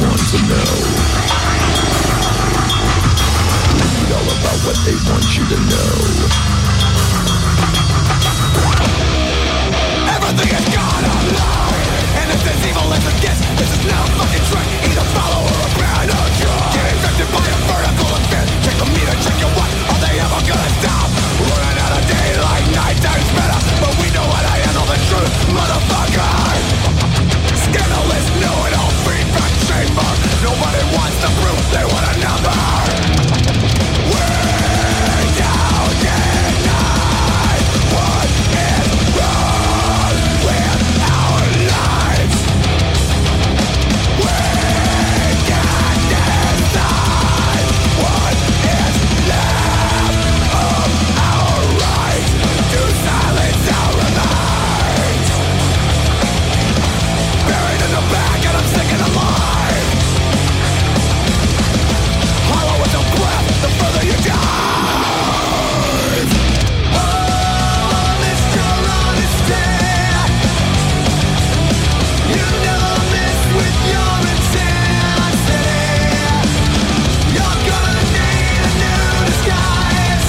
want to know. Read all about what they want you to know. Everything is gone online, and if this evil is a guess, this is no fucking trick. Either follow or abandon. Get infected by a vertical event. Check the meter, check your what. Are they ever gonna stop? Running out of daylight, night time's better, but we know how to handle the truth, motherfucker. Scandalous, know-it-all feedback chamber. Nobody wants the proof, they want a number. We don't deny what is wrong with our lives. We can decide what is left of our right to silence our minds. Buried in the back and I'm sick and alive. Hollow as a breath, the further you dive. Oh, Mr. Honesty, you never miss with your intensity. You're gonna need a new disguise.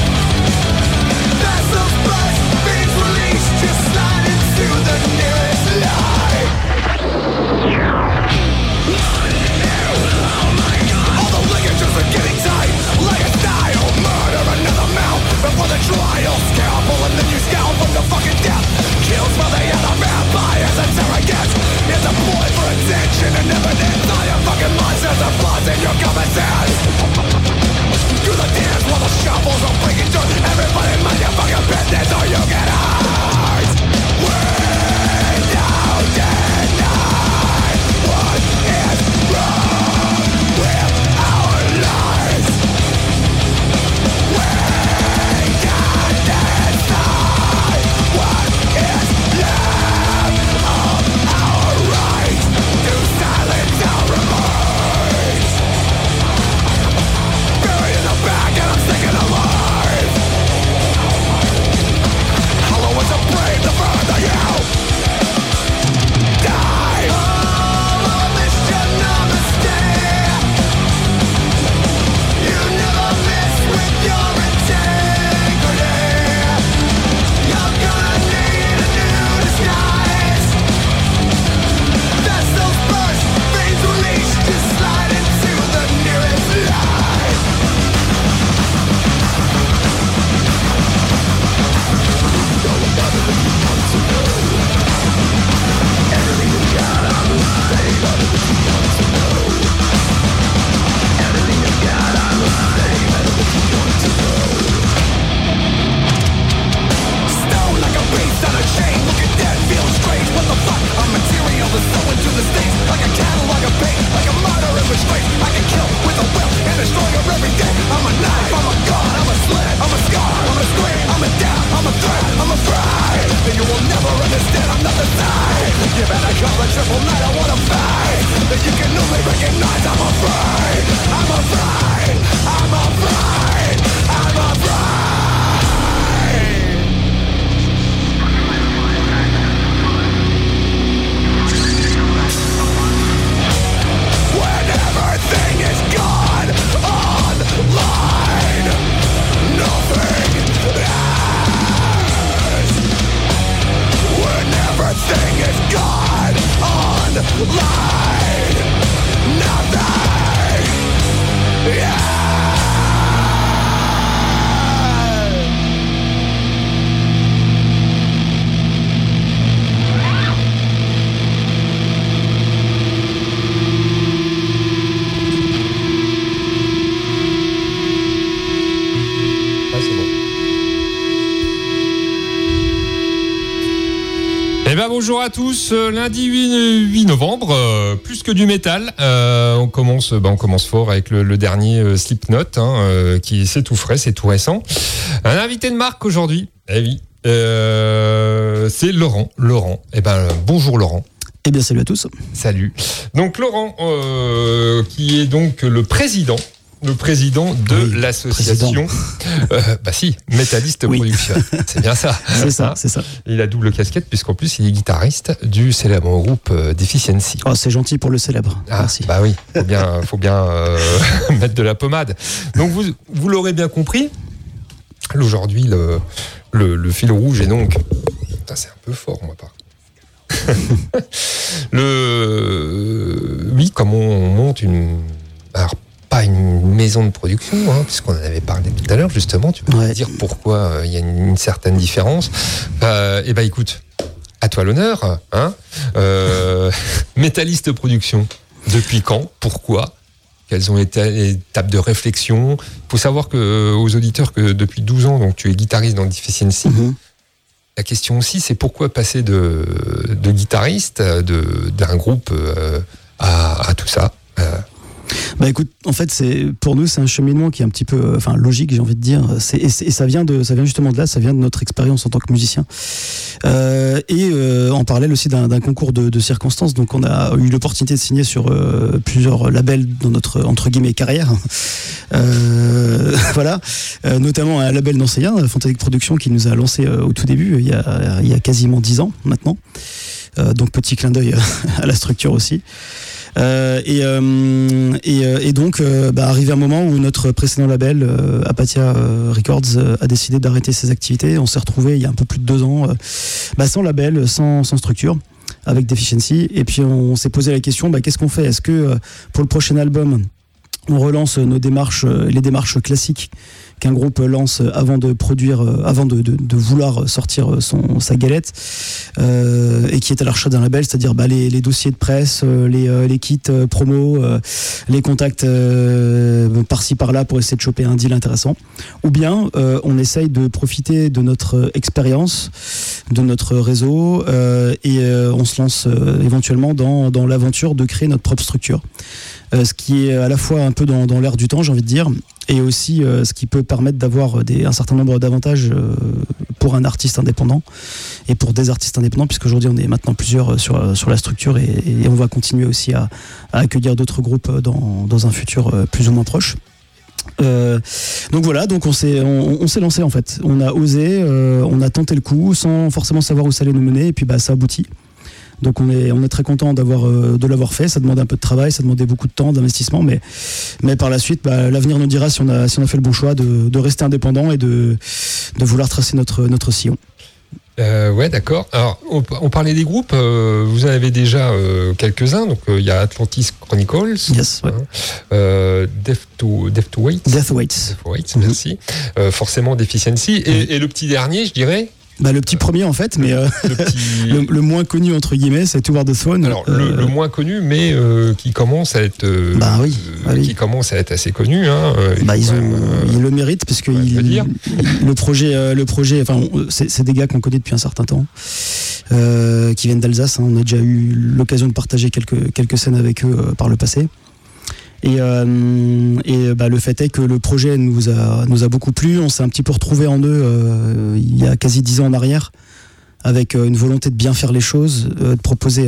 Vessels burst, beams released, just slide into the nearest light. All the ligatures are getting tight. Like a style, murder another mouth before the trial. Scalpel and then you scowl from the fucking death. Kills for the other vampires and surrogates. It's a ploy for attention and evidence. All your fucking monsters are flaws in your common sense. Do the dance while the shovels are breaking dirt. Everybody mind your fucking business or you get hurt. We don't deny what is wrong with our lives. We can decide what is left of our right to silence our minds. Buried in the back and I'm sick and alive. Hollow as a brave, the further you die. Oh, Mr. Namaste, you never miss with your integrity. You're gonna need a new disguise. Vessels burst, veins released, just slide into the nearest light. Read all about it if you want to know. Everything you got online. Read about it if you want to know. Everything you got online. Read about it if you want to know. Stone like a beast on a chain, looking dead, feeling strange. What the fuck? A material is so into the stains. Like a catalog of pain, like a murder in restraint. I can kill with a will and destroy her every day. I'm a knife, I'm a gun, I'm a slit, I'm a scar, I'm a scream, I'm a death, I'm a threat, I'm afraid that you will never understand. I'm not the side. You better call the triple night, I wanna fight. That you can only recognize. I'm afraid, I'm afraid, I'm afraid, I'm afraid. When everything is gone online, nothing is. When everything is gone online, nothing. Yeah. Eh ben bonjour à tous, lundi 8 novembre, plus que du métal, on commence fort avec le dernier Slipknot, qui c'est tout frais, c'est tout récent. Un invité de marque aujourd'hui, eh oui, c'est Laurent. Eh ben bonjour Laurent. Eh bien salut à tous. Salut. Donc Laurent, qui est donc le président le président de l'association. Bah si, Métalliste Production. C'est bien ça. C'est ça. Il a double casquette puisqu'en plus il est guitariste du célèbre groupe Deficiency. Oh, c'est gentil pour le célèbre. Merci. Bah oui, faut bien mettre de la pommade. Donc vous l'aurez bien compris. Aujourd'hui, le fil rouge est donc... Putain, c'est un peu fort, moi, par Oui, comment on monte alors, pas une maison de production, hein, puisqu'on en avait parlé tout à l'heure, justement. Tu peux me dire pourquoi il y a une certaine différence. Eh ben, écoute, à toi l'honneur. Hein, Métalliste Production, depuis quand? Pourquoi? Quelles ont été les étapes de réflexion? Il faut savoir aux auditeurs que depuis 12 ans, donc tu es guitariste dans Deficiency. La question aussi, c'est pourquoi passer de guitariste d'un groupe à tout ça? Bah écoute, en fait, pour nous, c'est un cheminement qui est un petit peu, logique, j'ai envie de dire. Et ça vient justement de là, ça vient de notre expérience en tant que musicien. En parallèle aussi d'un concours de circonstances. Donc, on a eu l'opportunité de signer sur plusieurs labels dans notre, entre guillemets, carrière. Voilà. Notamment un label nancéen, Fantastic Productions, qui nous a lancé au tout début, il y a quasiment 10 ans maintenant. Donc, petit clin d'œil à la structure aussi. Donc, arrivé un moment où notre précédent label, Apatia Records, a décidé d'arrêter ses activités. On s'est retrouvé il y a un peu plus de 2 ans sans label, sans structure, avec Deficiency. Et puis on s'est posé la question, qu'est-ce qu'on fait? Est-ce que pour le prochain album, on relance les démarches classiques qu'un groupe lance avant de produire, avant de vouloir sortir sa galette, et qui est à la recherche d'un label, c'est-à-dire les dossiers de presse, les kits promo, les contacts par-ci par-là pour essayer de choper un deal intéressant. Ou bien on essaye de profiter de notre expérience, de notre réseau, et on se lance éventuellement dans l'aventure de créer notre propre structure. Ce qui est à la fois un peu dans l'air du temps, j'ai envie de dire, et aussi ce qui peut permettre d'avoir un certain nombre d'avantages pour un artiste indépendant et pour des artistes indépendants, puisqu'aujourd'hui on est maintenant plusieurs sur la structure, et on va continuer aussi à accueillir d'autres groupes dans un futur plus ou moins proche. Donc voilà, on s'est lancé en fait. On a osé, on a tenté le coup sans forcément savoir où ça allait nous mener, et puis ça aboutit. Donc on est très content de l'avoir fait. Ça demande un peu de travail, ça demandait beaucoup de temps, d'investissement, mais par la suite, l'avenir nous dira si on a fait le bon choix de rester indépendant et de vouloir tracer notre sillon. Ouais, d'accord. Alors, on parlait des groupes. Vous en avez déjà quelques-uns. Donc, il y a Atlantis Chronicles. Yes, ouais. Death to Weights. Death Weights, merci. Forcément, Deficiency. Et le petit dernier, je dirais. Le petit premier en fait, mais le moins connu entre guillemets, c'est Toward the Throne. Alors le moins connu, mais qui commence à être, qui commence à être assez connu. Hein, ils le méritent parce que le projet, c'est des gars qu'on connaît depuis un certain temps, qui viennent d'Alsace. Hein, on a déjà eu l'occasion de partager quelques scènes avec eux par le passé. Et le fait est que le projet nous a beaucoup plu. On s'est un petit peu retrouvé en eux il y a quasi 10 ans en arrière, avec une volonté de bien faire les choses, de proposer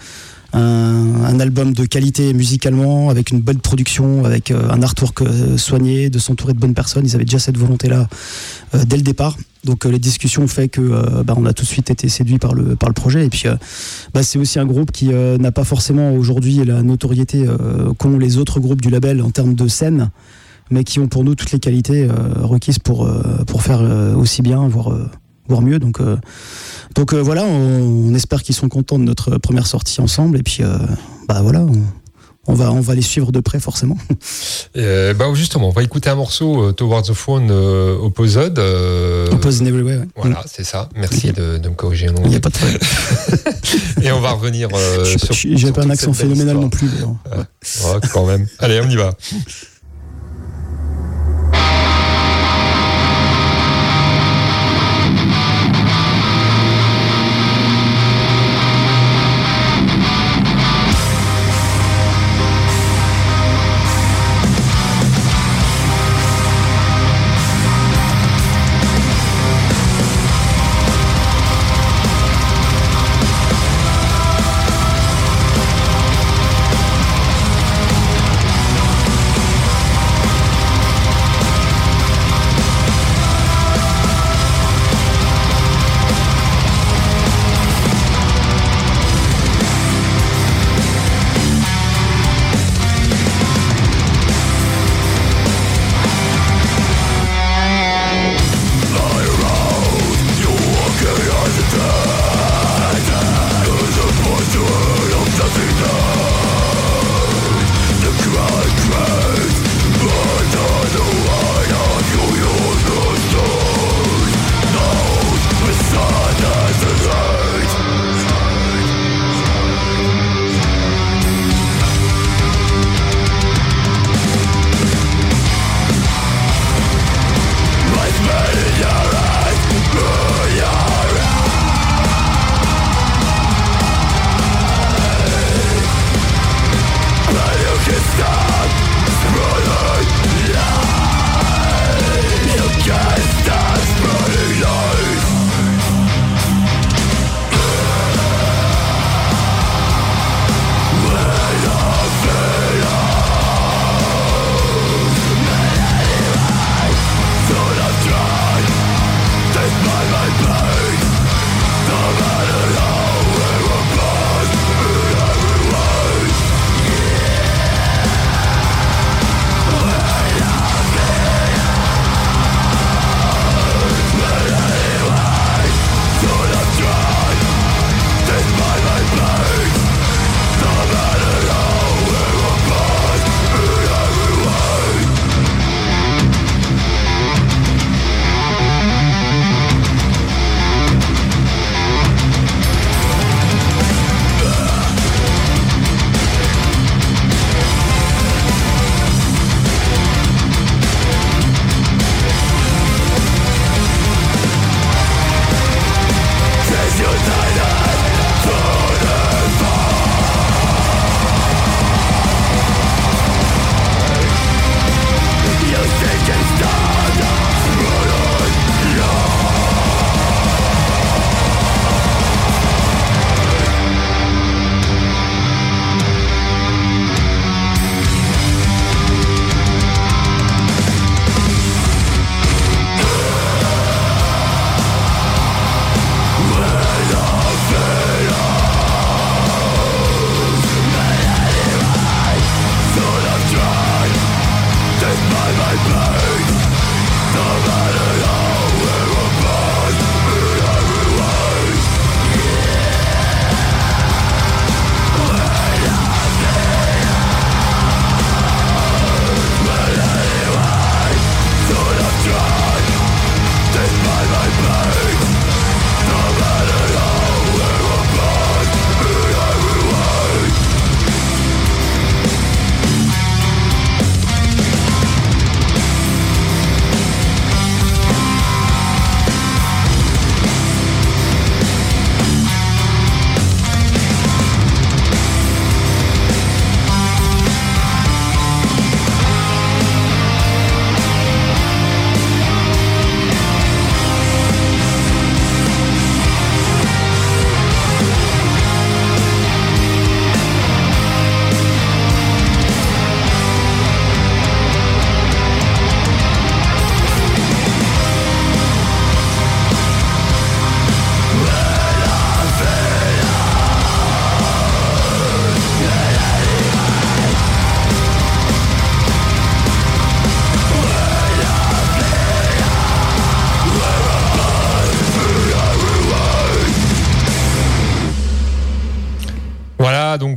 un album de qualité musicalement, avec une bonne production, avec un artwork soigné, de s'entourer de bonnes personnes. Ils avaient déjà cette volonté-là dès le départ. Donc les discussions ont fait que on a tout de suite été séduits par le projet. Et puis c'est aussi un groupe qui n'a pas forcément aujourd'hui la notoriété qu'ont les autres groupes du label en termes de scène, mais qui ont pour nous toutes les qualités requises pour faire aussi bien, voire mieux. Donc voilà, on espère qu'ils sont contents de notre première sortie ensemble. Et puis voilà. On va les suivre de près, forcément. Justement, on va écouter un morceau, Towards the Throne, Opposed. Opposed in Every Way, ouais. Voilà, c'est ça. Merci de me corriger. Il n'y a pas de problème. Et on va revenir sur... J'ai pas un accent phénoménal non plus. Quand même. Allez, on y va.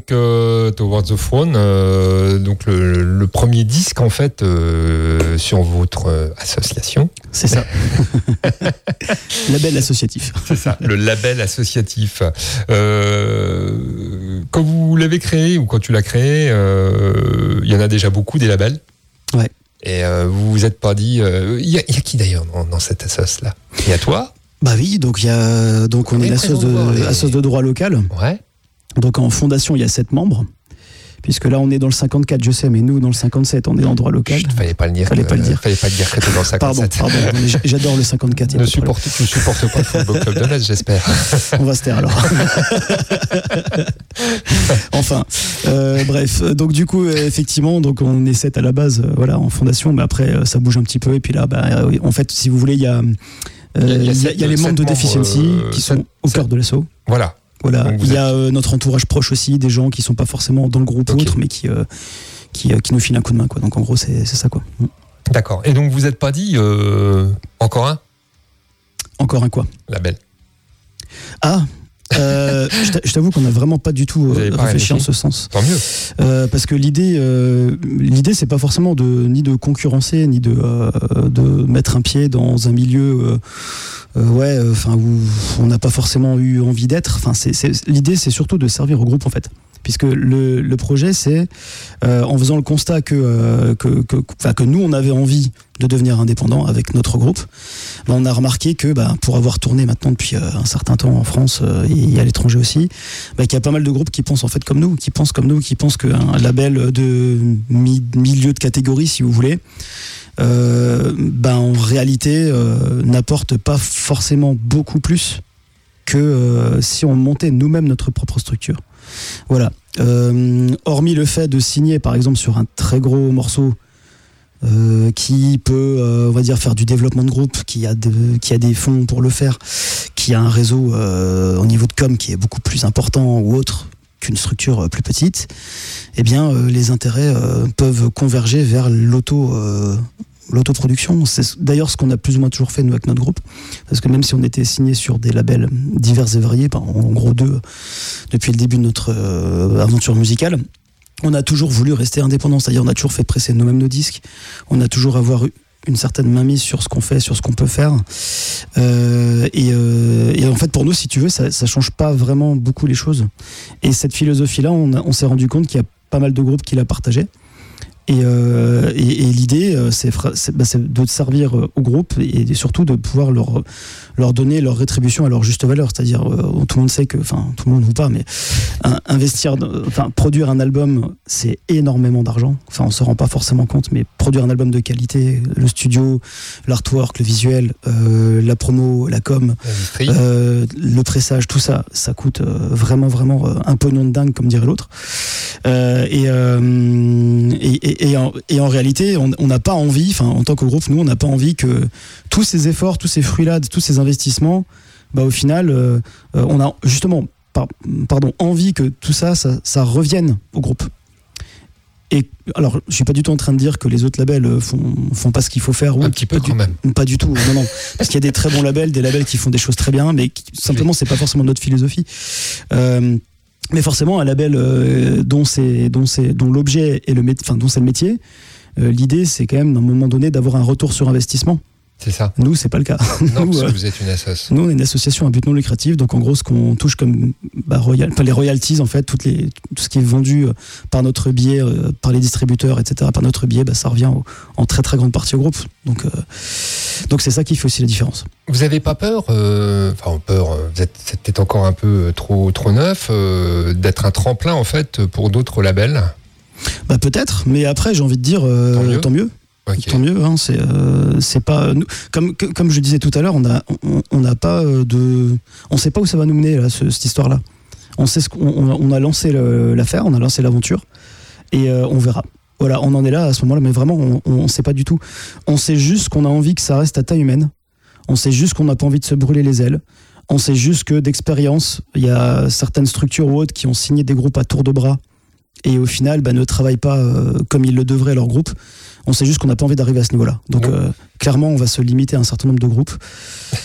donc Towards the Throne, donc le premier disque en fait sur votre association. C'est ça. Label associatif. C'est ça, le label associatif. Quand vous l'avez créé ou quand tu l'as créé, il y en a déjà beaucoup des labels. Ouais. Et vous vous êtes pas dit, il y a qui d'ailleurs dans cette assoce là? Il y a toi? Bah oui, donc on est l'assoce de droit local. Ouais. Donc en fondation, il y a 7 membres. Puisque là, on est dans le 54, je sais, mais nous, dans le 57, on est en droit local. Fallait pas le dire. Fallait pas le dire que t'es dans le 57. Pardon, j'adore le 54. Tu supportes pas le Football Club de Metz, j'espère. On va se taire alors. Enfin, bref. Donc du coup, effectivement, donc on est 7 à la base, voilà, en fondation, mais après, ça bouge un petit peu. Et puis là, en fait, si vous voulez, il y a les membres de Deficiency qui sont au cœur de l'assaut. Voilà. Voilà, il y a notre entourage proche aussi, des gens qui sont pas forcément dans le groupe ou autre, mais qui nous filent un coup de main, quoi. Donc en gros, c'est ça, quoi. D'accord. Et donc vous n'êtes pas dit encore un quoi? Label. Ah. Je t'avoue qu'on n'a vraiment pas du tout réfléchi en ce sens. Tant mieux. Parce que l'idée c'est pas forcément ni de concurrencer, ni de mettre un pied dans un milieu où on n'a pas forcément eu envie d'être. Enfin, l'idée, c'est surtout de servir au groupe, en fait. Puisque le projet, c'est en faisant le constat que nous, on avait envie de devenir indépendant avec notre groupe, on a remarqué que pour avoir tourné maintenant depuis un certain temps en France et à l'étranger aussi, qu'il y a pas mal de groupes qui pensent en fait comme nous, qui pensent qu'un label de milieu de catégorie, si vous voulez, en réalité n'apporte pas forcément beaucoup plus que si on montait nous-mêmes notre propre structure. Voilà. Hormis le fait de signer par exemple sur un très gros morceau qui peut, on va dire, faire du développement de groupe, qui a des fonds pour le faire, qui a un réseau au niveau de com qui est beaucoup plus important ou autre qu'une structure plus petite, eh bien les intérêts peuvent converger vers l'autoproduction. C'est d'ailleurs ce qu'on a plus ou moins toujours fait nous avec notre groupe, parce que même si on était signé sur des labels divers et variés, en gros 2 depuis le début de notre aventure musicale, on a toujours voulu rester indépendant, c'est-à-dire on a toujours fait presser nous-mêmes nos disques, on a toujours avoir une certaine mainmise sur ce qu'on fait, sur ce qu'on peut faire, et en fait pour nous, si tu veux, ça change pas vraiment beaucoup les choses. Et cette philosophie-là, on s'est rendu compte qu'il y a pas mal de groupes qui la partageaient. Et l'idée, c'est de servir au groupe et surtout de pouvoir leur donner leur rétribution à leur juste valeur. C'est-à-dire, tout le monde sait que, tout le monde ou pas, mais produire un album, c'est énormément d'argent. On se rend pas forcément compte, mais produire un album de qualité, le studio, l'artwork, le visuel, la promo, la com, le pressage, tout ça, ça coûte vraiment, vraiment un pognon de dingue, comme dirait l'autre. Et en réalité, on n'a pas envie, en tant que groupe, nous, on n'a pas envie que tous ces efforts, tous ces fruits-là, tous ces investissements, au final, on a justement envie que tout ça revienne au groupe. Et alors, je suis pas du tout en train de dire que les autres labels font pas ce qu'il faut faire. Un petit peu quand même. Pas du tout, non. Parce qu'il y a des très bons labels, des labels qui font des choses très bien, mais simplement, c'est pas forcément notre philosophie. Mais forcément, un label dont l'objet est dont c'est le métier, l'idée, c'est quand même, à un moment donné, d'avoir un retour sur investissement. C'est ça. Nous, c'est pas le cas. Non, parce que vous êtes une association. Nous, on est une association à but non lucratif, donc en gros, ce qu'on touche comme les royalties, en fait, tout ce qui est vendu par notre biais, par les distributeurs, etc., par notre biais, ça revient en très très grande partie au groupe. Donc c'est ça qui fait aussi la différence. Vous avez pas peur, vous êtes peut-être encore un peu trop neuf, d'être un tremplin en fait pour d'autres labels? Peut-être, mais après j'ai envie de dire tant mieux. Okay. Tant mieux, c'est pas comme je disais tout à l'heure, on n'a pas on sait pas où ça va nous mener là, cette histoire là. On sait on a lancé l'affaire, on a lancé l'aventure et on verra. Voilà, on en est là à ce moment-là, mais vraiment on sait pas du tout. On sait juste qu'on a envie que ça reste à taille humaine. On sait juste qu'on n'a pas envie de se brûler les ailes. On sait juste que d'expérience, il y a certaines structures ou autres qui ont signé des groupes à tour de bras et au final ne travaillent pas comme ils le devraient leur groupe. On sait juste qu'on n'a pas envie d'arriver à ce niveau-là. Donc clairement, on va se limiter à un certain nombre de groupes.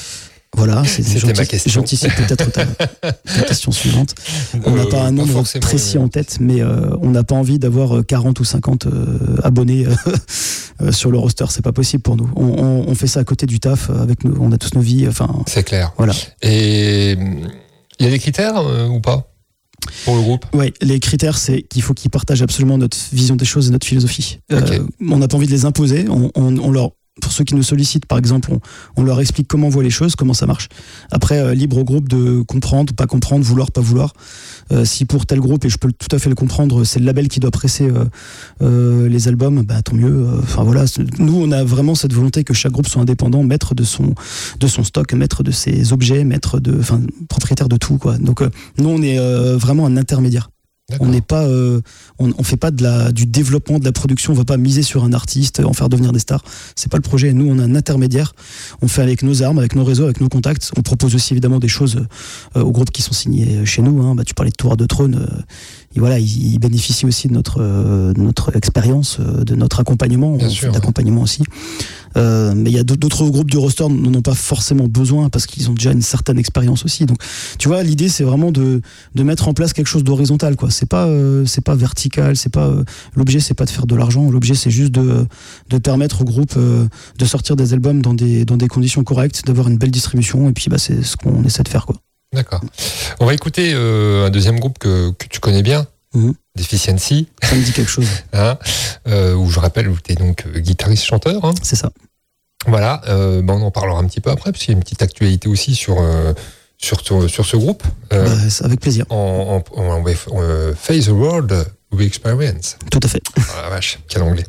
Voilà, C'était ma question. J'anticipe peut-être ta question suivante. On n'a pas un nombre précis en tête, mais on n'a pas envie d'avoir 40 ou 50 abonnés sur le roster. C'est pas possible pour nous. On fait ça à côté du taf, avec nous, on a tous nos vies. Enfin, c'est clair. Voilà. Et il y a des critères ou pas pour le groupe? Oui, les critères, c'est qu'il faut qu'ils partagent absolument notre vision des choses et notre philosophie. Okay. On n'a pas envie de les imposer. Pour ceux qui nous sollicitent, par exemple, on leur explique comment on voit les choses, comment ça marche. Après, libre au groupe de comprendre, pas comprendre, vouloir, pas vouloir. Si pour tel groupe, et je peux tout à fait le comprendre, c'est le label qui doit presser les albums, bah tant mieux. Enfin voilà, nous on a vraiment cette volonté que chaque groupe soit indépendant, maître de son stock, maître de ses objets, propriétaire de tout, quoi. Donc nous on est vraiment un intermédiaire. D'accord. On n'est pas, on fait pas du développement, de la production. On va pas miser sur un artiste, en faire devenir des stars. C'est pas le projet. Nous, on est un intermédiaire. On fait avec nos armes, avec nos réseaux, avec nos contacts. On propose aussi évidemment des choses aux groupes qui sont signés chez nous. Hein. Bah, tu parlais de Tour de Trône. Et voilà, ils bénéficient aussi de notre expérience, de notre accompagnement. Bien on sûr, fait d'accompagnement aussi. Mais il y a d'autres groupes du roster n'en ont pas forcément besoin parce qu'ils ont déjà une certaine expérience aussi. Donc, tu vois, l'idée c'est vraiment de mettre en place quelque chose d'horizontal, quoi. C'est pas vertical. L'objet, c'est pas de faire de l'argent. L'objet, c'est juste de permettre au groupe de sortir des albums dans des conditions correctes, d'avoir une belle distribution. Et puis, bah, c'est ce qu'on essaie de faire, quoi. D'accord. On va écouter un deuxième groupe que tu connais bien, Deficiency. Ça me dit quelque chose. Hein, où je rappelle, où tu es donc guitariste-chanteur. Hein. C'est ça. Voilà. On en parlera un petit peu après, parce qu'il y a une petite actualité aussi sur ce groupe. Avec plaisir. On Face the World We Experience. Tout à fait. Oh la vache, quel anglais.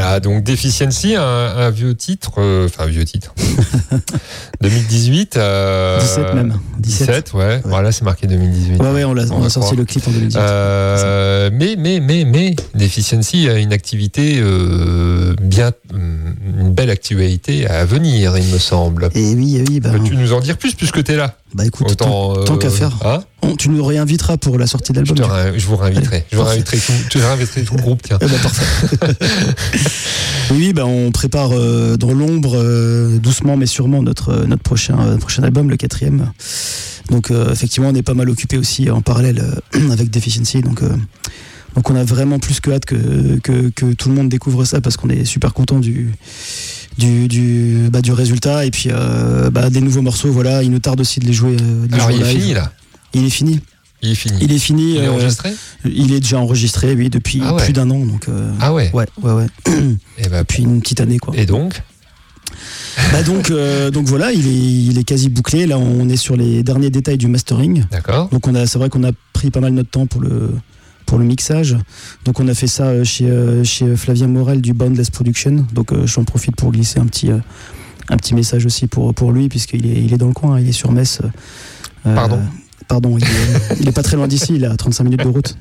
Voilà, donc Deficiency, un vieux titre, 2018. 17 même. 17, ouais. Voilà, c'est marqué 2018. Ouais, on a sorti le clip en 2018. Mais Deficiency a une activité une belle actualité à venir, il me semble. Et oui. Peux-tu nous en dire plus puisque tu es là? Bah écoute, tant qu'à faire. Hein, tu nous réinviteras pour la sortie de l'album. je vous réinviterai. Je réinviterai tout le groupe, tiens. Bah, parfait. Oui, on prépare dans l'ombre, doucement mais sûrement, notre prochain album, le 4e. Donc effectivement, on est pas mal occupé aussi en parallèle avec Deficiency. Donc on a vraiment plus que hâte que tout le monde découvre ça, parce qu'on est super content du résultat, et puis des nouveaux morceaux. Voilà, il nous tarde aussi de les jouer. Alors il est fini là. Il est fini. Il est fini. Il est enregistré. Il est déjà enregistré, oui, depuis plus d'1 an. Donc ouais. Ouais. Et depuis une petite année, quoi. Et donc. Donc voilà, il est quasi bouclé. Là, on est sur les derniers détails du mastering. D'accord. Donc c'est vrai qu'on a pris pas mal notre temps pour le mixage. Donc on a fait ça chez Flavien Morel du Boundless Production. Donc j'en profite pour glisser un petit message aussi pour lui, puisqu'il est dans le coin, il est sur Metz. Pardon, il est pas très loin d'ici, il est à 35 minutes de route.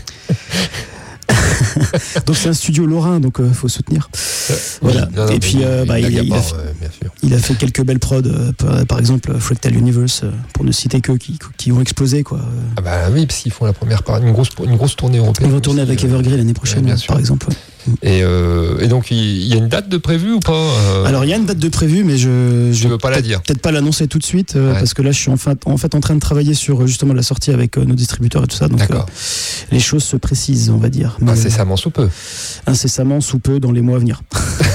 Donc c'est un studio lorrain, donc faut soutenir. Voilà. Et puis il a fait quelques belles prods, par exemple Fractal Universe, pour ne citer que qui ont explosé, quoi. Ah bah oui, parce qu'ils font la première partie, une grosse tournée européenne. Ils vont tourner avec Evergrey l'année prochaine, par exemple. Et donc il y a une date de prévue ou pas Alors il y a une date de prévue, mais je veux pas la dire. Peut-être pas l'annoncer tout de suite, parce que là je suis en fait en train de travailler sur justement la sortie avec nos distributeurs et tout ça. Donc les choses se précisent, on va dire. Mais, incessamment sous peu. Incessamment sous peu, dans les mois à venir.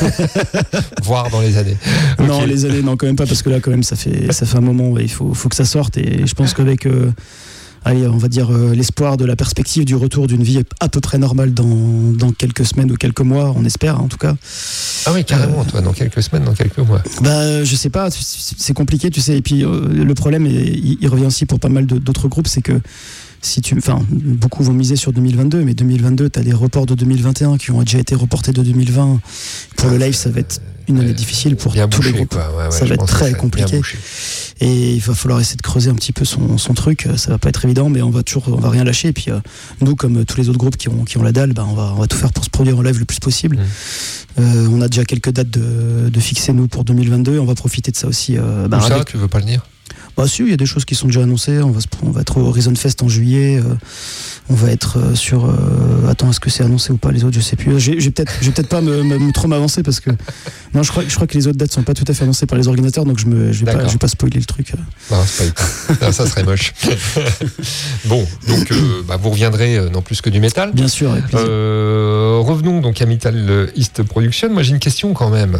Voire dans les années. Non, les années, non, quand même pas, parce que là quand même ça fait un moment, et il faut que ça sorte, et je pense qu'avec on va dire l'espoir de la perspective du retour d'une vie à peu près normale dans quelques semaines ou quelques mois, on espère en tout cas. Ah oui, carrément, toi, dans quelques semaines, dans quelques mois. Je sais pas, c'est compliqué, tu sais. Et puis le problème, il revient aussi pour pas mal d'autres groupes, c'est que beaucoup vont miser sur 2022, mais 2022, t'as les reports de 2021 qui ont déjà été reportés de 2020. Pour le live, ça va être une année difficile pour tous les groupes. Ça va être très compliqué. Et il va falloir essayer de creuser un petit peu son truc. Ça va pas être évident, mais on va rien lâcher. Et puis nous, comme tous les autres groupes qui ont la dalle, on va tout faire pour se produire en live le plus possible. On a déjà quelques dates de fixer, nous, pour 2022. On va profiter de ça aussi. Tu veux pas le dire? Si, il y a des choses qui sont déjà annoncées. On va être au Horizon Fest en juillet. On va être sur. Attends, est-ce que c'est annoncé ou pas les autres? Je sais plus. Je vais peut-être pas trop m'avancer, parce que non, je crois que les autres dates sont pas tout à fait annoncées par les organisateurs, donc je vais pas spoiler le truc. Non, ça serait moche. Bon, donc vous reviendrez dans plus que du métal. Bien sûr, avec plaisir. Revenons donc à Metal East Production. Moi, j'ai une question quand même.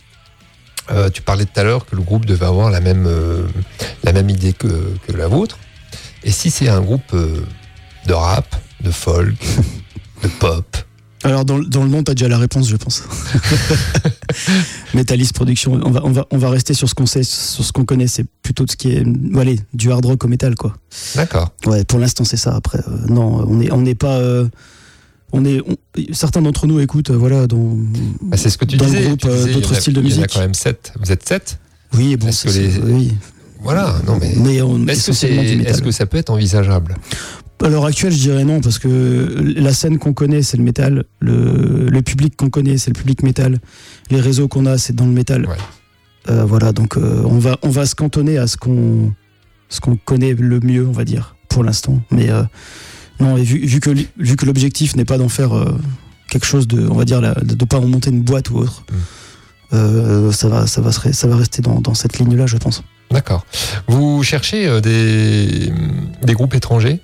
Tu parlais tout à l'heure que le groupe devait avoir la même idée que la vôtre. Et si c'est un groupe de rap, de folk, de pop? Alors dans le nom, t'as déjà la réponse, je pense. Metal East Production, on va rester sur ce qu'on sait, sur ce qu'on connaît. C'est plutôt de ce qui est du hard rock au métal, quoi. D'accord. Ouais, pour l'instant c'est ça. Après, non, on n'est pas. Certains d'entre nous écoutent, c'est ce que tu disais, d'autres styles de musique. Il y en a quand même 7. Vous êtes 7? Oui, bon, oui. Voilà, non mais est-ce que ça peut être envisageable? À l'heure actuelle, je dirais non, parce que la scène qu'on connaît, c'est le métal. Le public qu'on connaît, c'est le public métal. Les réseaux qu'on a, c'est dans le métal. Ouais. Donc on va se cantonner à ce qu'on connaît le mieux, on va dire, pour l'instant. Mais non, et vu que l'objectif n'est pas d'en faire quelque chose de, on va dire, de pas en monter une boîte ou autre, ça va rester dans cette ligne-là, je pense. D'accord. Vous cherchez des groupes étrangers?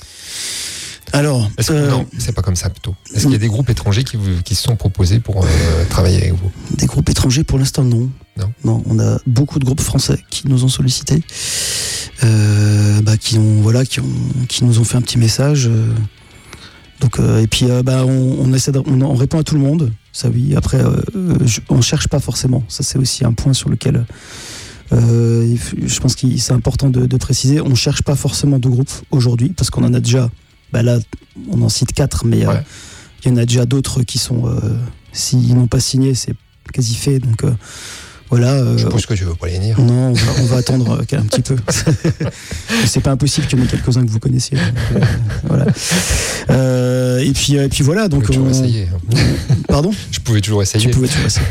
Alors, non, c'est pas comme ça plutôt. Est-ce qu'il y a des groupes étrangers qui se sont proposés pour travailler avec vous? Des groupes étrangers, pour l'instant, non. Non, on a beaucoup de groupes français qui nous ont sollicités, qui nous ont fait un petit message. Donc, et puis, on répond à tout le monde. Ça, oui. Après, on cherche pas forcément. Ça, c'est aussi un point sur lequel je pense que c'est important de préciser. On cherche pas forcément de groupe aujourd'hui, parce qu'on en a déjà. Là, on en cite 4, mais il y en a déjà d'autres qui sont S'ils n'ont pas signé, c'est quasi fait. Donc voilà. Je suppose que tu veux pas les dire. Non, on va attendre un petit peu. C'est pas impossible qu'il y en ait quelques-uns que vous connaissiez. Donc, voilà. Et puis voilà. Donc toujours essayer. Pardon ? Je pouvais toujours essayer. Tu pouvais toujours essayer.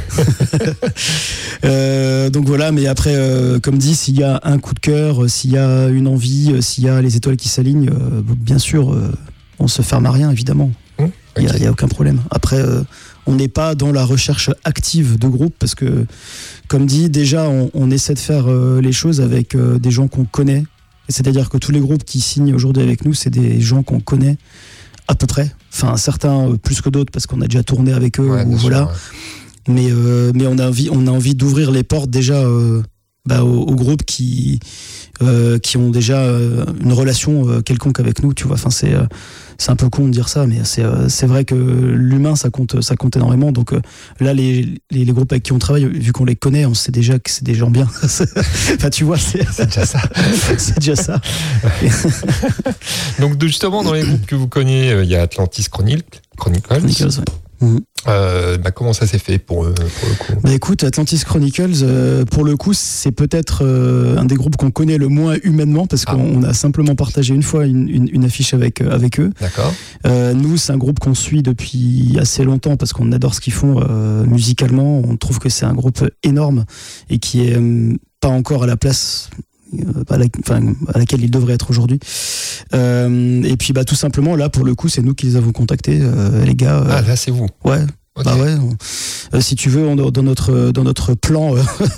Donc voilà, mais après, comme dit, s'il y a un coup de cœur, s'il y a une envie, s'il y a les étoiles qui s'alignent, bien sûr, on se ferme à rien, évidemment. Il n'y a aucun problème. Après, on n'est pas dans la recherche active de groupe parce que, comme dit, déjà, on essaie de faire les choses avec des gens qu'on connaît. C'est-à-dire que tous les groupes qui signent aujourd'hui avec nous, c'est des gens qu'on connaît à peu près. Enfin, certains plus que d'autres parce qu'on a déjà tourné avec eux. Ouais, voilà. Sûr, ouais. Mais on a envie d'ouvrir les portes déjà aux groupes qui ont déjà une relation quelconque avec nous. Tu vois. Enfin, c'est un peu con de dire ça, mais c'est vrai que l'humain ça compte énormément. Donc là les groupes avec qui on travaille, vu qu'on les connaît, on sait déjà que c'est des gens bien. Enfin tu vois, c'est déjà ça. C'est déjà ça. Donc justement dans les groupes que vous connaissez, il y a Atlantis Chronicles. Ouais. Comment ça s'est fait pour le coup ? Écoute, Atlantis Chronicles, pour le coup, c'est peut-être un des groupes qu'on connaît le moins humainement parce qu'on a simplement partagé une fois une affiche avec eux. D'accord. Nous, c'est un groupe qu'on suit depuis assez longtemps parce qu'on adore ce qu'ils font musicalement. On trouve que c'est un groupe énorme et qui est pas encore à la place à laquelle ils devraient être aujourd'hui. Et puis tout simplement là pour le coup c'est nous qui les avons contactés les gars. Là c'est vous. Ouais. Okay. Si tu veux, dans notre plan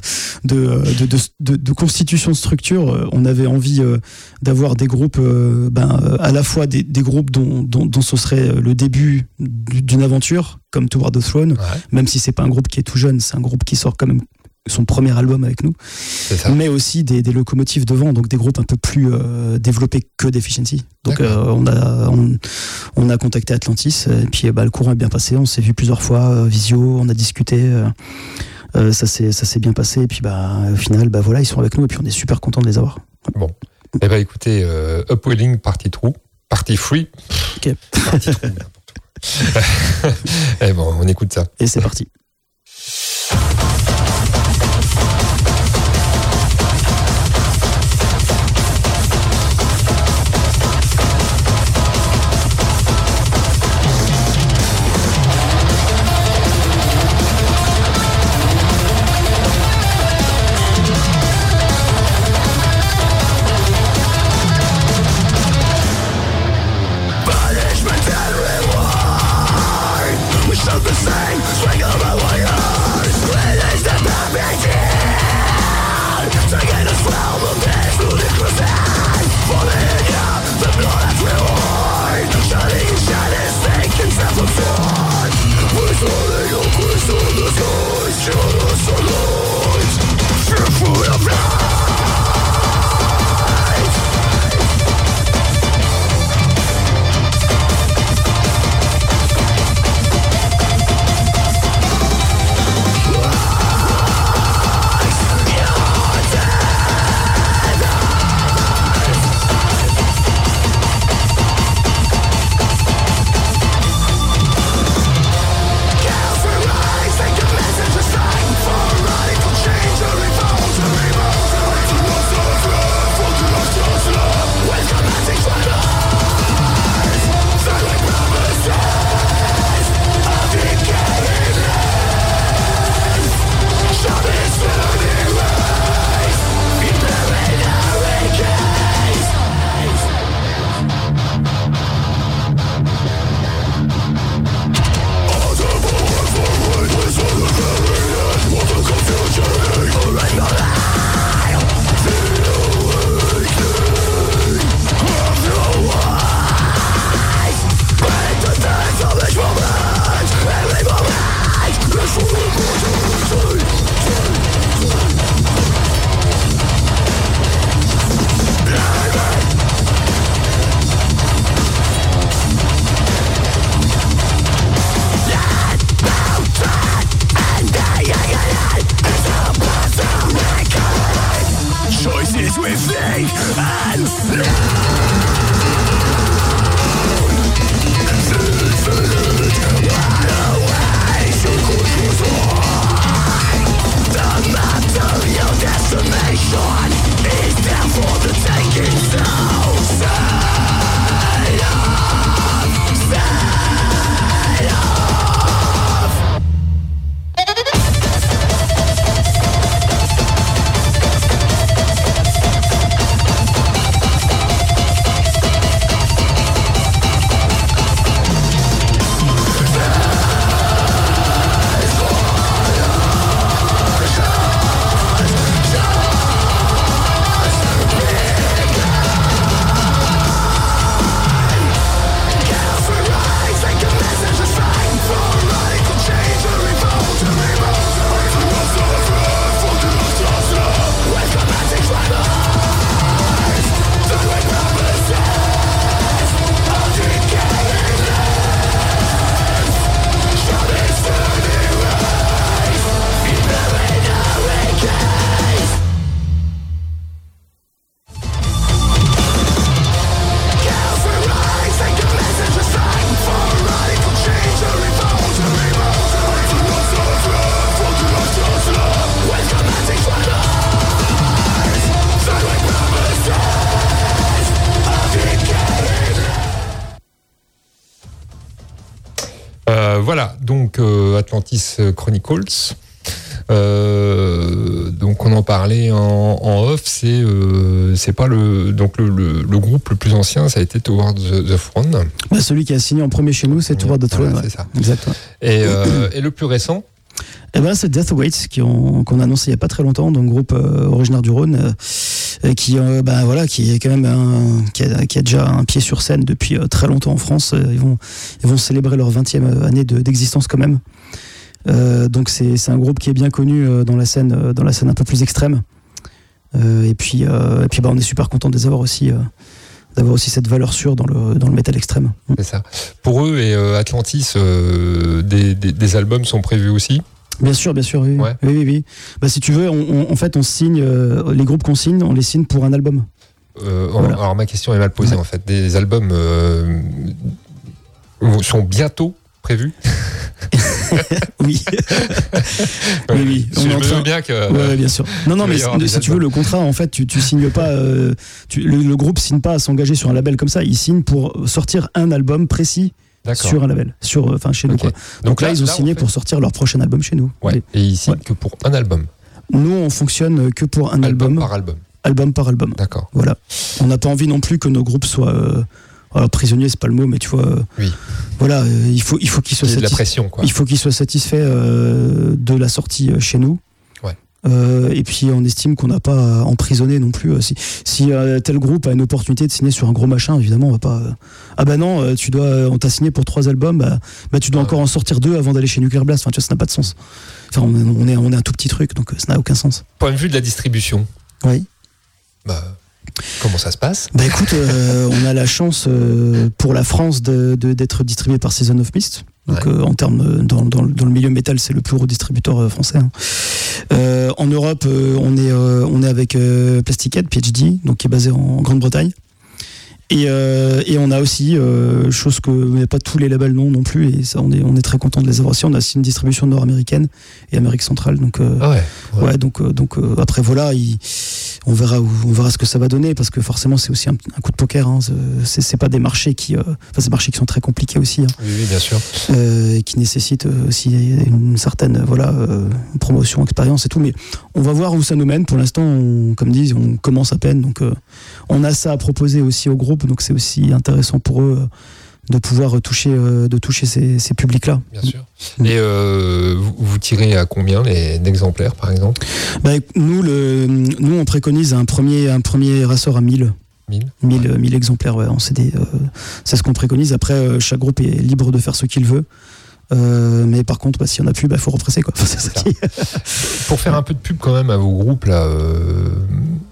de constitution de structure, on avait envie d'avoir des groupes, à la fois des groupes dont ce serait le début d'une aventure, comme Toward the Throne, même si c'est pas un groupe qui est tout jeune, c'est un groupe qui sort quand même son premier album avec nous, mais aussi des locomotives devant, donc des groupes un peu plus développés que Deficiency. Donc on a contacté Atlantis, et puis le courant est bien passé, on s'est vu plusieurs fois, visio, on a discuté, ça s'est bien passé, et puis au final, voilà, ils sont avec nous, et puis on est super content de les avoir. Bon, écoutez, Upwelling Party 3, ok. Party 3, n'importe quoi. On écoute ça. Et c'est parti. Choices we make and Voilà, donc Atlantis Chronicles. Donc on en parlait en off, c'est pas le groupe le plus ancien, ça a été Toward the Throne. Bah, celui qui a signé en premier chez nous, c'est Toward the Throne. Voilà, c'est ça. Exactement. Et le plus récent? Eh ben, c'est Death Awaits qu'on a annoncé il n'y a pas très longtemps, donc groupe originaire du Rhône, qui est quand même qui a déjà un pied sur scène depuis très longtemps en France. Ils vont célébrer leur 20e année d'existence quand même. Donc c'est un groupe qui est bien connu dans la scène un peu plus extrême. Et puis on est super content de les avoir aussi. D'avoir aussi cette valeur sûre dans le métal extrême. C'est ça. Pour eux et Atlantis, des albums sont prévus aussi? Bien sûr, oui. Ouais. Oui. Bah, si tu veux, on signe les groupes qu'on signe, on les signe pour un album. Voilà. Alors ma question est mal posée en fait. Des albums sont bientôt prévus? Oui. Oui. Je me veux bien que. Ouais, bien sûr. Non, mais si tu veux, le contrat, en fait, tu signes pas. Le groupe signe pas à s'engager sur un label comme ça. Il signe pour sortir un album précis. D'accord. Sur un label, chez nous. Okay. Quoi. Donc là, ils ont signé pour sortir leur prochain album chez nous. Ouais. Et ils signent que pour un album. Nous, on fonctionne que pour un album. Par album. Album par album. D'accord. Voilà. On n'a pas envie non plus que nos groupes soient. Alors, prisonnier, c'est pas le mot, mais tu vois. Oui. Voilà, il faut qu'ils soient de la pression, quoi. Il faut qu'ils soient satisfaits de la sortie chez nous. Et puis on estime qu'on n'a pas à emprisonner non plus. Si tel groupe a une opportunité de signer sur un gros machin, évidemment on va pas. Ah bah non, on t'a signé pour 3 albums, bah tu dois encore en sortir 2 avant d'aller chez Nuclear Blast. Enfin, tu vois, ça n'a pas de sens. Enfin, on est un tout petit truc, donc ça n'a aucun sens. Point de vue de la distribution. Oui. Bah. Comment ça se passe? Bah écoute, on a la chance pour la France d'être distribué par Season of Mist. Donc en termes dans le milieu métal, c'est le plus gros distributeur français. En Europe, on est avec Plastic Head, PhD, donc qui est basé en Grande-Bretagne. Et on a aussi chose que mais pas tous les labels non plus, et ça on est très content de les avoir aussi. On a aussi une distribution nord-américaine et Amérique centrale, donc donc après voilà, on verra ce que ça va donner, parce que forcément c'est aussi un coup de poker, hein. C'est pas des marchés qui c'est des marchés qui sont très compliqués aussi, hein. Oui, bien sûr, et qui nécessitent aussi une certaine promotion, expérience et tout, mais on va voir où ça nous mène. Pour l'instant, comme dit, on commence à peine, donc on a ça à proposer aussi au groupe, donc c'est aussi intéressant pour eux de pouvoir toucher ces publics-là. Bien sûr. Et vous tirez à combien d'exemplaires, par exemple? Nous, on préconise un premier rassort à 1000. 1000 exemplaires, en CD. C'est ce qu'on préconise. Après, chaque groupe est libre de faire ce qu'il veut. Mais par contre, s'il n'y en a plus, faut represser, quoi. C'est ça. Pour faire un peu de pub quand même à vos groupes, là,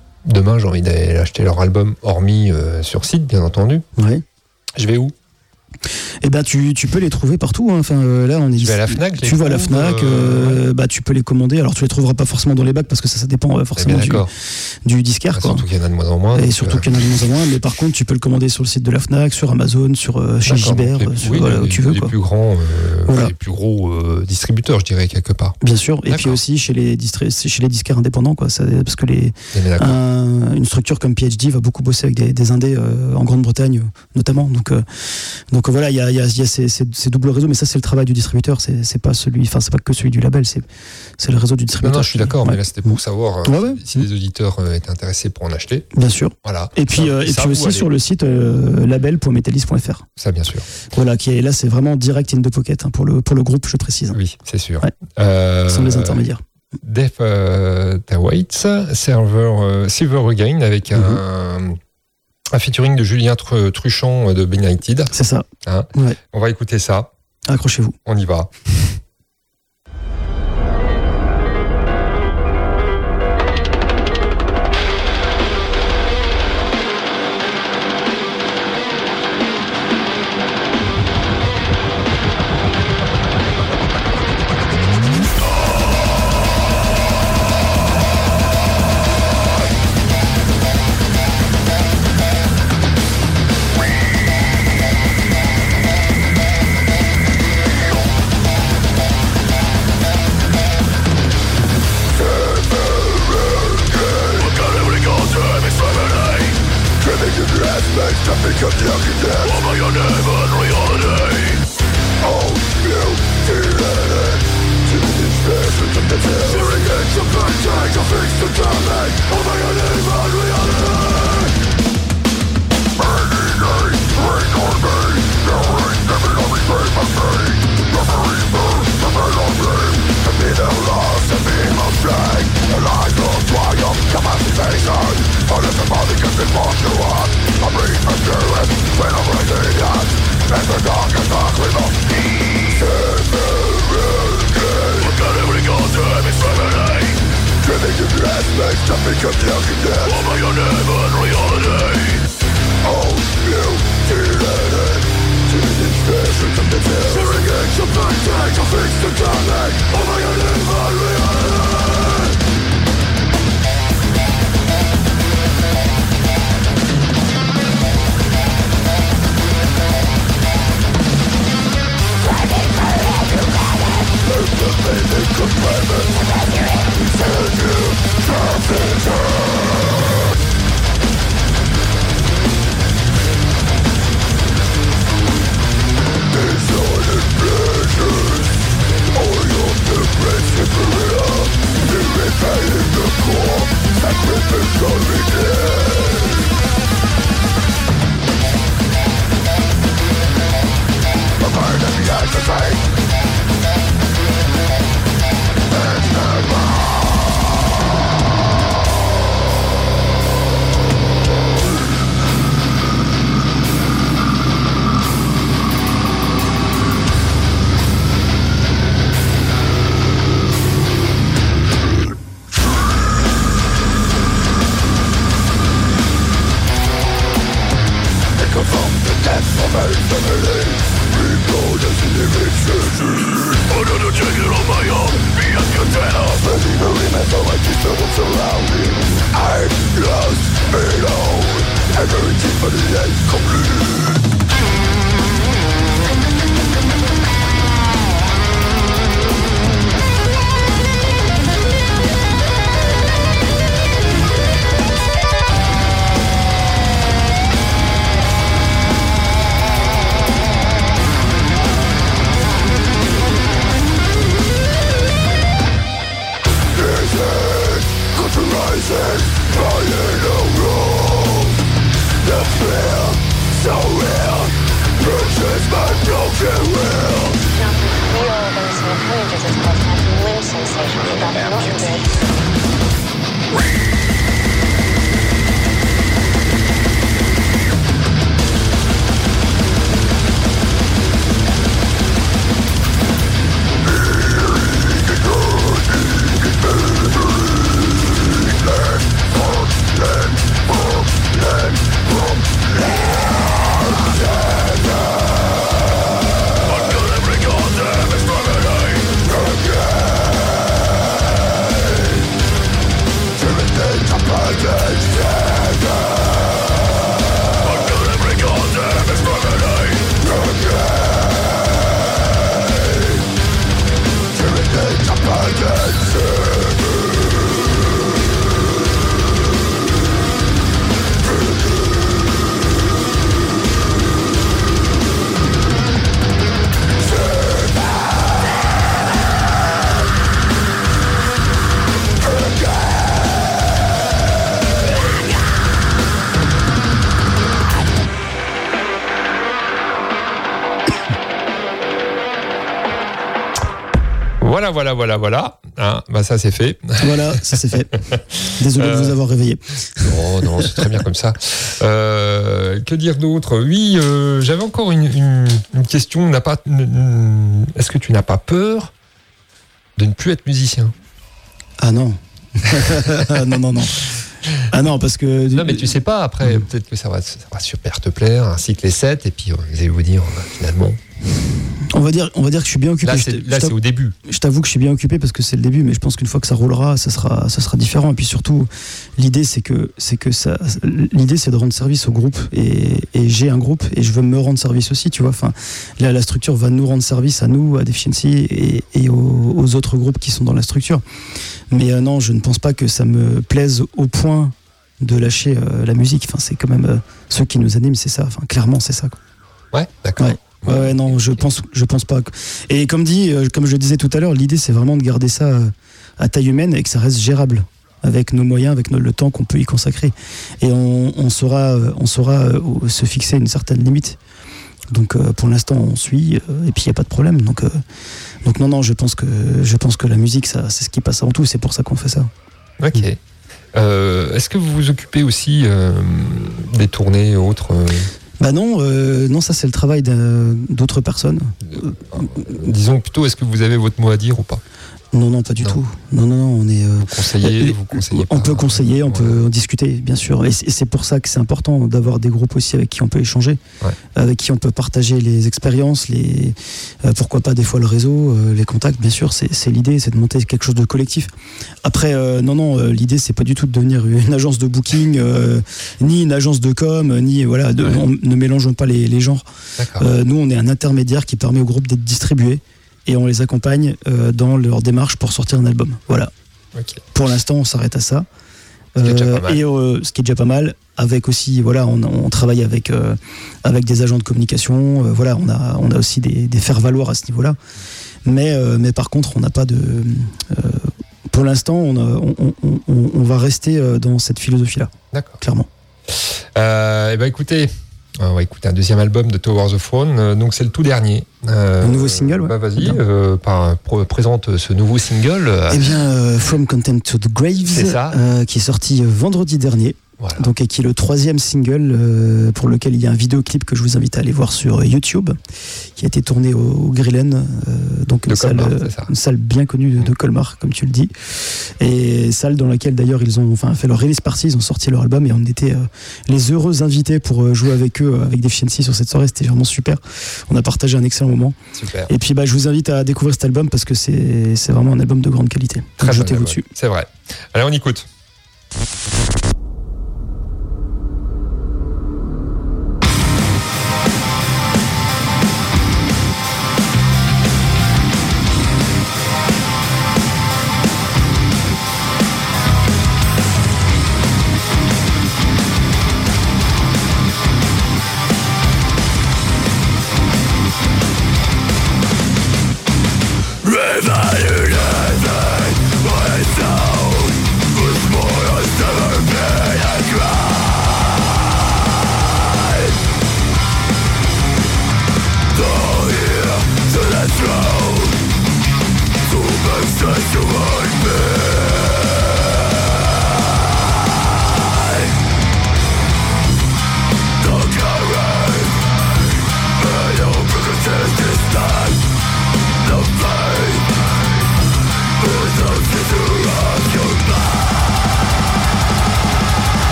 demain, j'ai envie d'aller acheter leur album, hormis sur site, bien entendu. Oui. Je vais où? Eh ben tu peux les trouver partout. Hein. Enfin là on est. Tu vas à la Fnac. Tu vas à la Fnac. Bah tu peux les commander. Alors tu les trouveras pas forcément dans les bacs parce que ça dépend forcément du disquaire. Quoi. Surtout qu'il y en a de moins en moins. Et surtout qu'il y en a de moins en moins. Mais par contre tu peux le commander sur le site de la Fnac, sur Amazon, chez Gibert, où tu veux. Les plus grands, les plus gros distributeurs, je dirais quelque part. Bien sûr. Et puis aussi chez les disquaires indépendants, quoi. Parce que une structure comme PhD va beaucoup bosser avec des indés en Grande-Bretagne notamment. Donc voilà, il y a ces doubles réseaux, mais ça c'est le travail du distributeur, c'est pas que celui du label, c'est le réseau du distributeur. Non, je suis d'accord, mais là c'était pour savoir si les auditeurs étaient intéressés pour en acheter. Bien sûr. Voilà. Et puis aussi sur le site label.metallis.fr. Ça bien sûr. Voilà, là c'est vraiment direct in the pocket pour le groupe, je précise. Oui, c'est sûr. Ouais. Sans les intermédiaires. Death Awaits, Silver Regain avec un featuring de Julien Truchon de Benighted. C'est ça. Hein, ouais. On va écouter ça. Accrochez-vous. On y va. So real Voilà. Hein, bah ça c'est fait. Voilà, ça c'est fait. Désolé de vous avoir réveillé. Non, c'est très bien comme ça. Que dire d'autre ? Oui, j'avais encore une question. Est-ce que tu n'as pas peur de ne plus être musicien ? Ah non. Non. Ah non, parce que... Non, mais tu sais pas, après, peut-être que ça va super te plaire, ainsi que les 7, et puis vous allez vous dire, finalement... On va dire que je suis bien occupé. Là, c'est au début. Je t'avoue que je suis bien occupé parce que c'est le début, mais je pense qu'une fois que ça roulera, ça sera différent. Et puis surtout, l'idée c'est de rendre service au groupe et j'ai un groupe et je veux me rendre service aussi, tu vois. Enfin, là, la structure va nous rendre service à nous, à Deficiency et aux autres groupes qui sont dans la structure. Mais non, je ne pense pas que ça me plaise au point de lâcher la musique. Enfin, c'est quand même ceux qui nous animent, c'est ça. Enfin, clairement, c'est ça, quoi. Ouais, d'accord. Ouais, non, je pense pas. Et comme je le disais tout à l'heure, l'idée c'est vraiment de garder ça à taille humaine et que ça reste gérable avec nos moyens, avec le temps qu'on peut y consacrer. Et on saura se fixer une certaine limite. Donc pour l'instant on suit et puis il n'y a pas de problème. Donc non, je pense que la musique ça c'est ce qui passe avant tout. C'est pour ça qu'on fait ça. Ok. Est-ce que vous vous occupez aussi des tournées autres Bah non, ça c'est le travail d'autres personnes. Disons plutôt, est-ce que vous avez votre mot à dire ou pas ? Non, pas du tout. Non, on est. Vous conseillez pas. On peut conseiller, on peut en discuter, bien sûr. Et c'est pour ça que c'est important d'avoir des groupes aussi avec qui on peut échanger, avec qui on peut partager les expériences, pourquoi pas des fois le réseau, les contacts. Bien sûr, c'est l'idée, c'est de monter quelque chose de collectif. Après, l'idée c'est pas du tout de devenir une agence de booking, ni une agence de com, ni voilà, ne mélangeons pas les genres. Nous, on est un intermédiaire qui permet au groupe d'être distribué. Et on les accompagne dans leur démarche pour sortir un album. Voilà. Okay. Pour l'instant, on s'arrête à ça. Ce qui est déjà pas mal. Ce qui est déjà pas mal. Avec aussi, voilà, on travaille avec des agents de communication. Voilà, on a aussi des faire-valoir à ce niveau-là. Mais par contre, on n'a pas de. Pour l'instant, on va rester dans cette philosophie-là. D'accord. Clairement. Écoutez. On va écouter un deuxième album de Towards the Throne, donc c'est le tout dernier. Un nouveau single, ouais. Bah vas-y, présente ce nouveau single. Eh bien, From Content to the Graves, c'est ça. Qui est sorti vendredi dernier. Voilà. Donc, et qui est le 3e single pour lequel il y a un vidéoclip que je vous invite à aller voir sur YouTube, qui a été tourné au Grillen, donc une salle bien connue de Colmar, comme tu le dis, et salle dans laquelle d'ailleurs ils ont fait leur release party, ils ont sorti leur album et on était les heureux invités pour jouer avec eux, avec Deficiency sur cette soirée. C'était vraiment super. On a partagé un excellent moment. Super. Et puis je vous invite à découvrir cet album parce que c'est vraiment un album de grande qualité. Très jetez-vous dessus. C'est vrai. Allez, on écoute.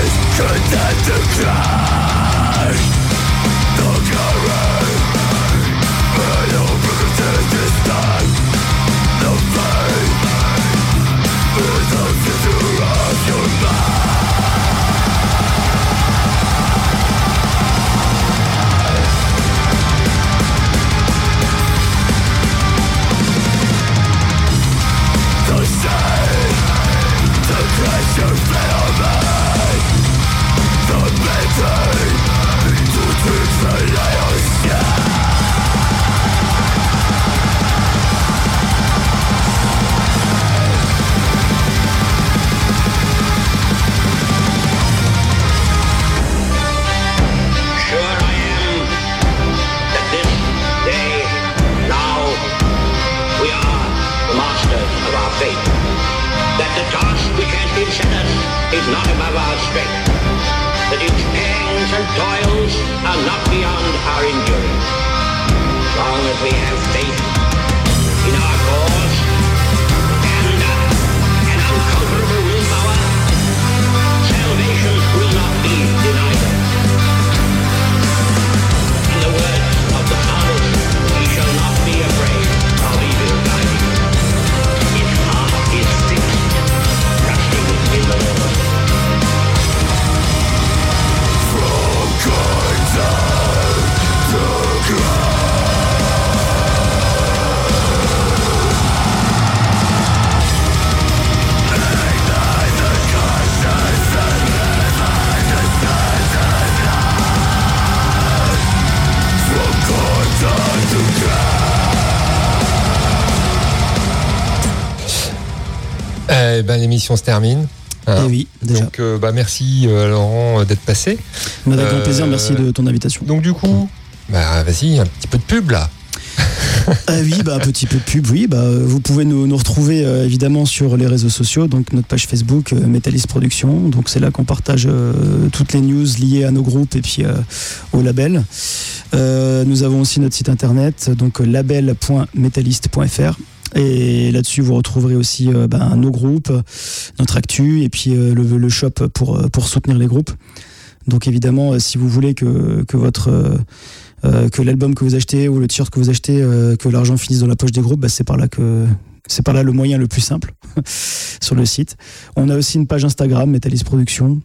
Content to cry, the current is not above our strength, that its pangs and toils are not beyond our endurance. As long as we have faith in our cause and an unconquerable willpower, salvation will not be denied us. In the words of the psalmist, we shall not be afraid of evil guiding. Its heart is fixed, trusting in the Lord. From contact to ground. Eh ben, l'émission se termine. Hein. Et oui, déjà. Donc, merci Laurent d'être passé. Avec grand plaisir, merci de ton invitation. Donc, du coup, vas-y, un petit peu de pub là. Oui, un petit peu de pub, oui. Vous pouvez nous retrouver évidemment sur les réseaux sociaux, donc notre page Facebook Metalist Productions. Donc c'est là qu'on partage toutes les news liées à nos groupes et puis au label. Nous avons aussi notre site internet, donc label.metalist.fr. Et là-dessus, vous retrouverez aussi nos groupes, notre actu et puis le shop pour soutenir les groupes. Donc évidemment, si vous voulez que l'album que vous achetez ou le t-shirt que vous achetez, que l'argent finisse dans la poche des groupes, c'est par là le moyen le plus simple sur le site. On a aussi une page Instagram, Metalist Productions.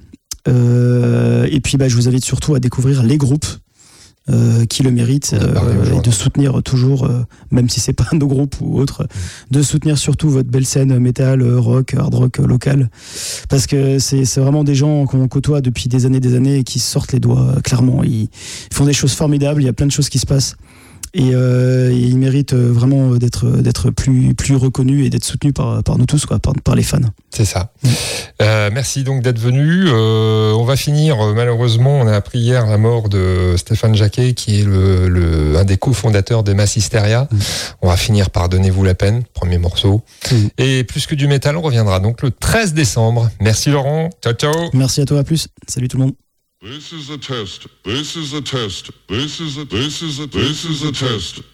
Et puis je vous invite surtout à découvrir les groupes qui le méritent et de soutenir toujours, même si c'est pas nos groupes ou autres, de soutenir surtout votre belle scène métal, rock, hard rock locale, parce que c'est vraiment des gens qu'on côtoie depuis des années et qui sortent les doigts, clairement. Ils font des choses formidables, il y a plein de choses qui se passent. Et ils méritent vraiment d'être plus reconnus et d'être soutenus par nous tous, par les fans. C'est ça. Merci donc d'être venu. On va finir, malheureusement, on a appris hier la mort de Stéphane Jacquet, qui est un des cofondateurs de Mass Hysteria. On va finir par Donnez-vous la peine, premier morceau. Et Plus que du métal, on reviendra donc le 13 décembre. Merci Laurent. Ciao, ciao. Merci à toi, à plus. Salut tout le monde. This is a test. This is a test. This is a test.